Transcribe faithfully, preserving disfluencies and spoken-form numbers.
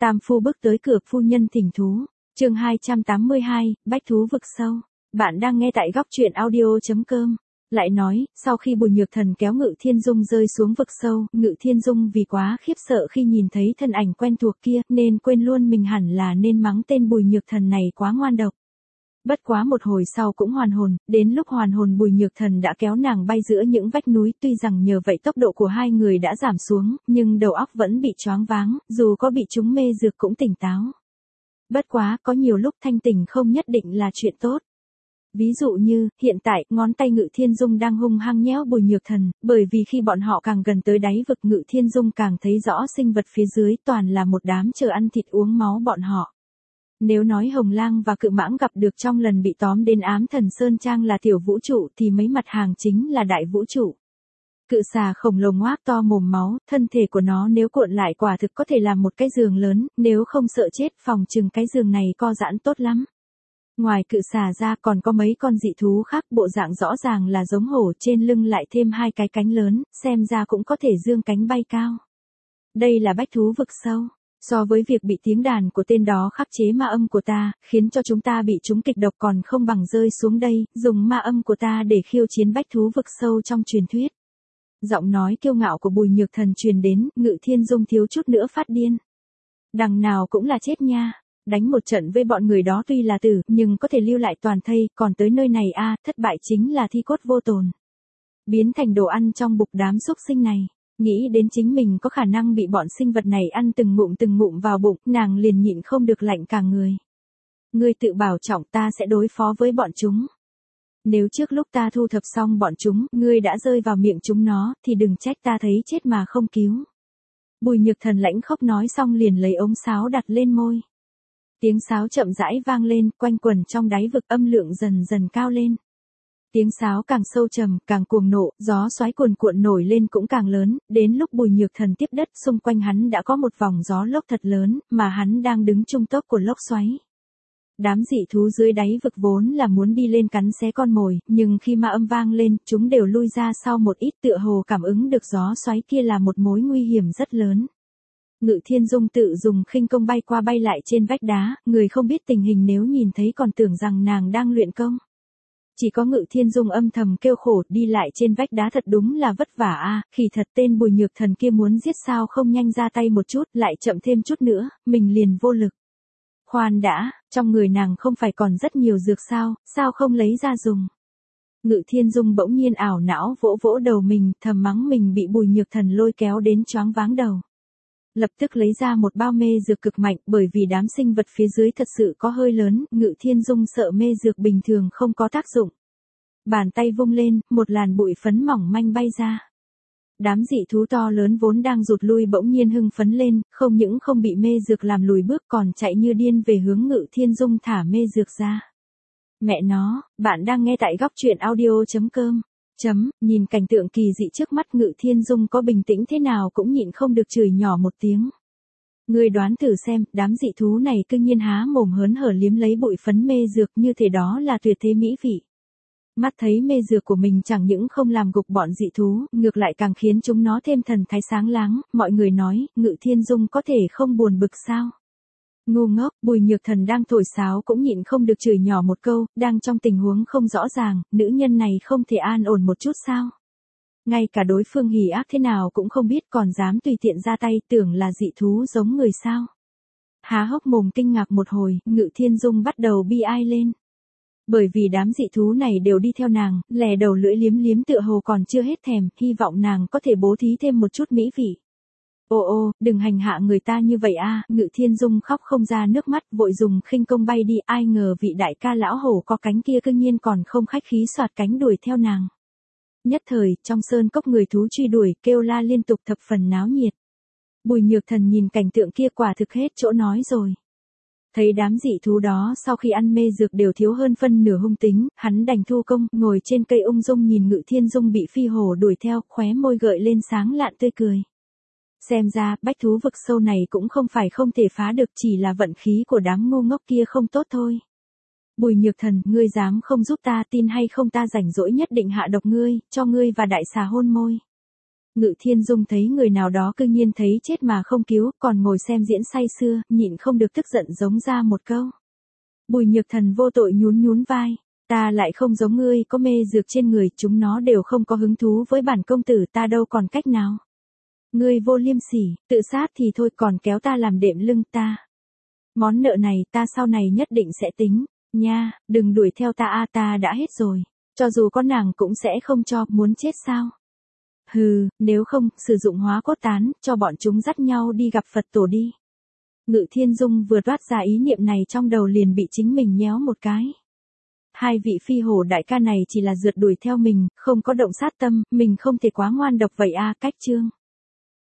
Tam phu bước tới cửa, phu nhân thỉnh thú. Chương hai trăm tám mươi hai, bách thú vực sâu. Bạn đang nghe tại góc truyện audio chấm com. Lại nói, sau khi Bùi Nhược Thần kéo Ngự Thiên Dung rơi xuống vực sâu, Ngự Thiên Dung vì quá khiếp sợ khi nhìn thấy thân ảnh quen thuộc kia, nên quên luôn mình hẳn là nên mắng tên Bùi Nhược Thần này quá ngoan độc. Bất quá một hồi sau cũng hoàn hồn, đến lúc hoàn hồn Bùi Nhược Thần đã kéo nàng bay giữa những vách núi, tuy rằng nhờ vậy tốc độ của hai người đã giảm xuống, nhưng đầu óc vẫn bị choáng váng, dù có bị trúng mê dược cũng tỉnh táo. Bất quá, có nhiều lúc thanh tỉnh không nhất định là chuyện tốt. Ví dụ như, hiện tại, ngón tay Ngự Thiên Dung đang hung hăng nhéo Bùi Nhược Thần, bởi vì khi bọn họ càng gần tới đáy vực Ngự Thiên Dung càng thấy rõ sinh vật phía dưới toàn là một đám chờ ăn thịt uống máu bọn họ. Nếu nói Hồng Lang và Cự Mãng gặp được trong lần bị tóm đến Ám Thần Sơn Trang là tiểu vũ trụ thì mấy mặt hàng chính là đại vũ trụ. Cự xà khổng lồ ngoác to mồm máu, thân thể của nó nếu cuộn lại quả thực có thể làm một cái giường lớn, nếu không sợ chết phòng chừng cái giường này co giãn tốt lắm. Ngoài cự xà ra còn có mấy con dị thú khác, bộ dạng rõ ràng là giống hổ, trên lưng lại thêm hai cái cánh lớn, xem ra cũng có thể dương cánh bay cao. Đây là bách thú vực sâu. So với việc bị tiếng đàn của tên đó khắc chế ma âm của ta, khiến cho chúng ta bị trúng kịch độc còn không bằng rơi xuống đây, dùng ma âm của ta để khiêu chiến bách thú vực sâu trong truyền thuyết. Giọng nói kiêu ngạo của Bùi Nhược Thần truyền đến, Ngự Thiên Dung thiếu chút nữa phát điên. Đằng nào cũng là chết nha, đánh một trận với bọn người đó tuy là tử, nhưng có thể lưu lại toàn thây, còn tới nơi này a, thất bại chính là thi cốt vô tồn. Biến thành đồ ăn trong bụng đám súc sinh này. Nghĩ đến chính mình có khả năng bị bọn sinh vật này ăn từng ngụm từng ngụm vào bụng, nàng liền nhịn không được lạnh cả người. Ngươi tự bảo trọng, ta sẽ đối phó với bọn chúng. Nếu trước lúc ta thu thập xong bọn chúng, ngươi đã rơi vào miệng chúng nó, thì đừng trách ta thấy chết mà không cứu. Bùi Nhược Thần lãnh khốc nói xong liền lấy ống sáo đặt lên môi. Tiếng sáo chậm rãi vang lên, quanh quẩn trong đáy vực, âm lượng dần dần cao lên. Tiếng sáo càng sâu trầm, càng cuồng nộ, gió xoáy cuồn cuộn nổi lên cũng càng lớn, đến lúc Bùi Nhược Thần tiếp đất, xung quanh hắn đã có một vòng gió lốc thật lớn, mà hắn đang đứng trung tốc của lốc xoáy. Đám dị thú dưới đáy vực vốn là muốn đi lên cắn xé con mồi, nhưng khi ma âm vang lên, chúng đều lui ra sau một ít, tựa hồ cảm ứng được gió xoáy kia là một mối nguy hiểm rất lớn. Ngự Thiên Dung tự dùng khinh công bay qua bay lại trên vách đá, người không biết tình hình nếu nhìn thấy còn tưởng rằng nàng đang luyện công. Chỉ có Ngự Thiên Dung âm thầm kêu khổ, đi lại trên vách đá thật đúng là vất vả a, à, khỉ thật tên Bùi Nhược Thần kia muốn giết sao không nhanh ra tay một chút, lại chậm thêm chút nữa, mình liền vô lực. Khoan đã, trong người nàng không phải còn rất nhiều dược sao, sao không lấy ra dùng. Ngự Thiên Dung bỗng nhiên ảo não vỗ vỗ đầu mình, thầm mắng mình bị Bùi Nhược Thần lôi kéo đến choáng váng đầu. Lập tức lấy ra một bao mê dược cực mạnh, bởi vì đám sinh vật phía dưới thật sự có hơi lớn, Ngự Thiên Dung sợ mê dược bình thường không có tác dụng. Bàn tay vung lên, một làn bụi phấn mỏng manh bay ra. Đám dị thú to lớn vốn đang rụt lui bỗng nhiên hưng phấn lên, không những không bị mê dược làm lùi bước còn chạy như điên về hướng Ngự Thiên Dung thả mê dược ra. Mẹ nó, bạn đang nghe tại góc truyện audio chấm com. Chấm, nhìn cảnh tượng kỳ dị trước mắt Ngự Thiên Dung có bình tĩnh thế nào cũng nhịn không được chửi nhỏ một tiếng. Ngươi đoán thử xem, đám dị thú này cứ nhiên há mồm hớn hở liếm lấy bụi phấn mê dược như thế đó là tuyệt thế mỹ vị. Mắt thấy mê dược của mình chẳng những không làm gục bọn dị thú, ngược lại càng khiến chúng nó thêm thần thái sáng láng, mọi người nói, Ngự Thiên Dung có thể không buồn bực sao? Ngu ngốc, Bùi Nhược Thần đang thổi sáo cũng nhịn không được chửi nhỏ một câu, đang trong tình huống không rõ ràng, nữ nhân này không thể an ổn một chút sao? Ngay cả đối phương hỉ ác thế nào cũng không biết còn dám tùy tiện ra tay, tưởng là dị thú giống người sao? Há hốc mồm kinh ngạc một hồi, Ngự Thiên Dung bắt đầu bi ai lên. Bởi vì đám dị thú này đều đi theo nàng, lè đầu lưỡi liếm liếm tựa hồ còn chưa hết thèm, hy vọng nàng có thể bố thí thêm một chút mỹ vị. Ô ô, đừng hành hạ người ta như vậy a, Ngự Thiên Dung khóc không ra nước mắt, vội dùng khinh công bay đi, ai ngờ vị đại ca lão hổ có cánh kia cư nhiên còn không khách khí soạt cánh đuổi theo nàng. Nhất thời, trong sơn cốc người thú truy đuổi, kêu la liên tục thập phần náo nhiệt. Bùi Nhược Thần nhìn cảnh tượng kia quả thực hết chỗ nói rồi. Thấy đám dị thú đó sau khi ăn mê dược đều thiếu hơn phân nửa hung tính, hắn đành thu công, ngồi trên cây ung dung nhìn Ngự Thiên Dung bị phi hổ đuổi theo, khóe môi gợi lên sáng lạn tươi cười. Xem ra, bách thú vực sâu này cũng không phải không thể phá được, chỉ là vận khí của đám ngu ngốc kia không tốt thôi. Bùi Nhược Thần, ngươi dám không giúp ta, tin hay không ta rảnh rỗi nhất định hạ độc ngươi, cho ngươi và đại xà hôn môi. Ngự Thiên Dung thấy người nào đó cư nhiên thấy chết mà không cứu, còn ngồi xem diễn say sưa, nhịn không được tức giận giống ra một câu. Bùi Nhược Thần vô tội nhún nhún vai, ta lại không giống ngươi có mê dược trên người, chúng nó đều không có hứng thú với bản công tử, ta đâu còn cách nào. Ngươi vô liêm sỉ, tự sát thì thôi còn kéo ta làm đệm lưng ta. Món nợ này ta sau này nhất định sẽ tính, nha, đừng đuổi theo ta a ta đã hết rồi, cho dù có nàng cũng sẽ không cho, muốn chết sao. Hừ, nếu không, sử dụng hóa cốt tán, cho bọn chúng dắt nhau đi gặp Phật tổ đi. Ngự Thiên Dung vừa toát ra ý niệm này trong đầu liền bị chính mình nhéo một cái. Hai vị phi hổ đại ca này chỉ là rượt đuổi theo mình, không có động sát tâm, mình không thể quá ngoan độc vậy a. Cách chương